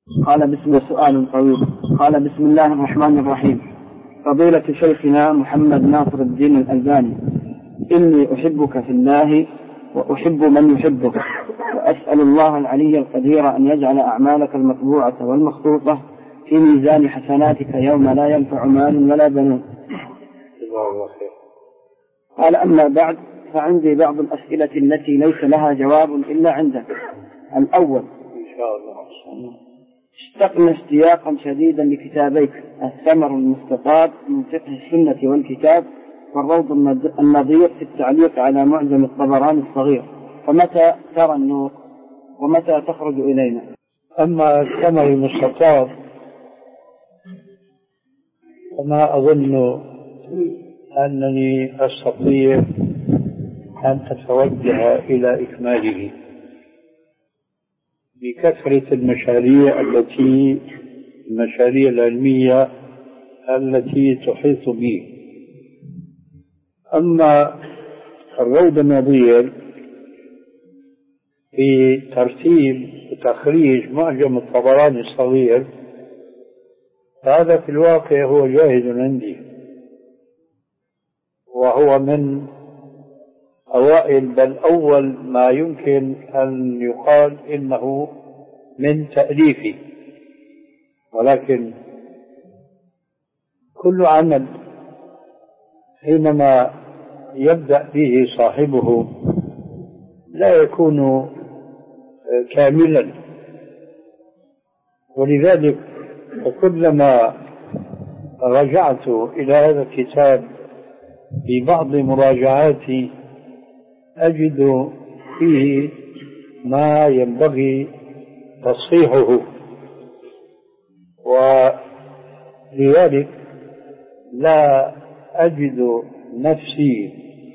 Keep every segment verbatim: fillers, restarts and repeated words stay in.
قال بسم سؤال طويل. قال بسم الله الرحمن الرحيم. فضيلة شيخنا محمد ناصر الدين الألباني، إني أحبك في الله وأحب من يحبك، وأسأل الله العلي القدير أن يجعل أعمالك المطبوعة والمخطوطة في ميزان حسناتك يوم لا ينفع مال ولا بنون. قال أما بعد، فعندي بعض الأسئلة التي ليس لها جواب إلا عندك. الأول: إن شاء الله اشتقنا اشتياقا شديدا لكتابيك الثمر المستطاب من فقه السنة والكتاب، والروض النظير في التعليق على معجم الطبراني الصغير، فمتى ترى النور ومتى تخرج إلينا؟ أما الثمر المستطاب فما أظن أنني أستطيع أن أتوجه إلى إكماله بكثرة المشاريع التي المشاريع العلمية التي تحيط بي. أما الروض النظير في ترتيب وتخريج معجم الطبراني الصغير، هذا في الواقع هو جاهز عندي، وهو من أوائل بل أول ما يمكن أن يقال إنه من تأليفي. ولكن كل عمل حينما يبدأ به صاحبه لا يكون كاملا، ولذلك كلما رجعت إلى هذا الكتاب في بعض مراجعاتي أجد فيه ما ينبغي تصحيحه، ولذلك لا أجد نفسي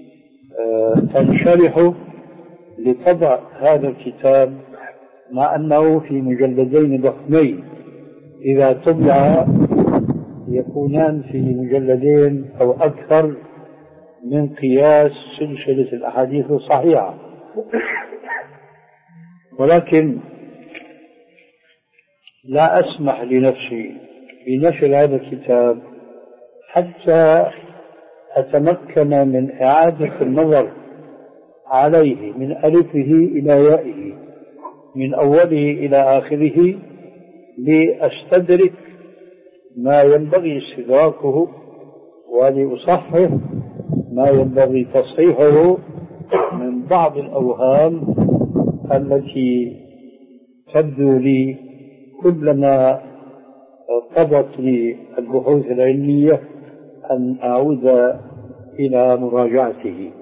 تنشرح لطبع هذا الكتاب، مع أنه في مجلدين ضخمين إذا طبع يكونان في مجلدين أو أكثر من قياس سلسلة الأحاديث الصحيحة. ولكن لا أسمح لنفسي بنشر هذا الكتاب حتى أتمكن من إعادة النظر عليه من ألفه إلى يائه، من أوله إلى آخره، لأستدرك ما ينبغي استدراكه ولأصحح ما ينبغي تصحيحه من بعض الأوهام التي تبدو لي كلما قضت لي البحوث العلمية أن أعود إلى مراجعته.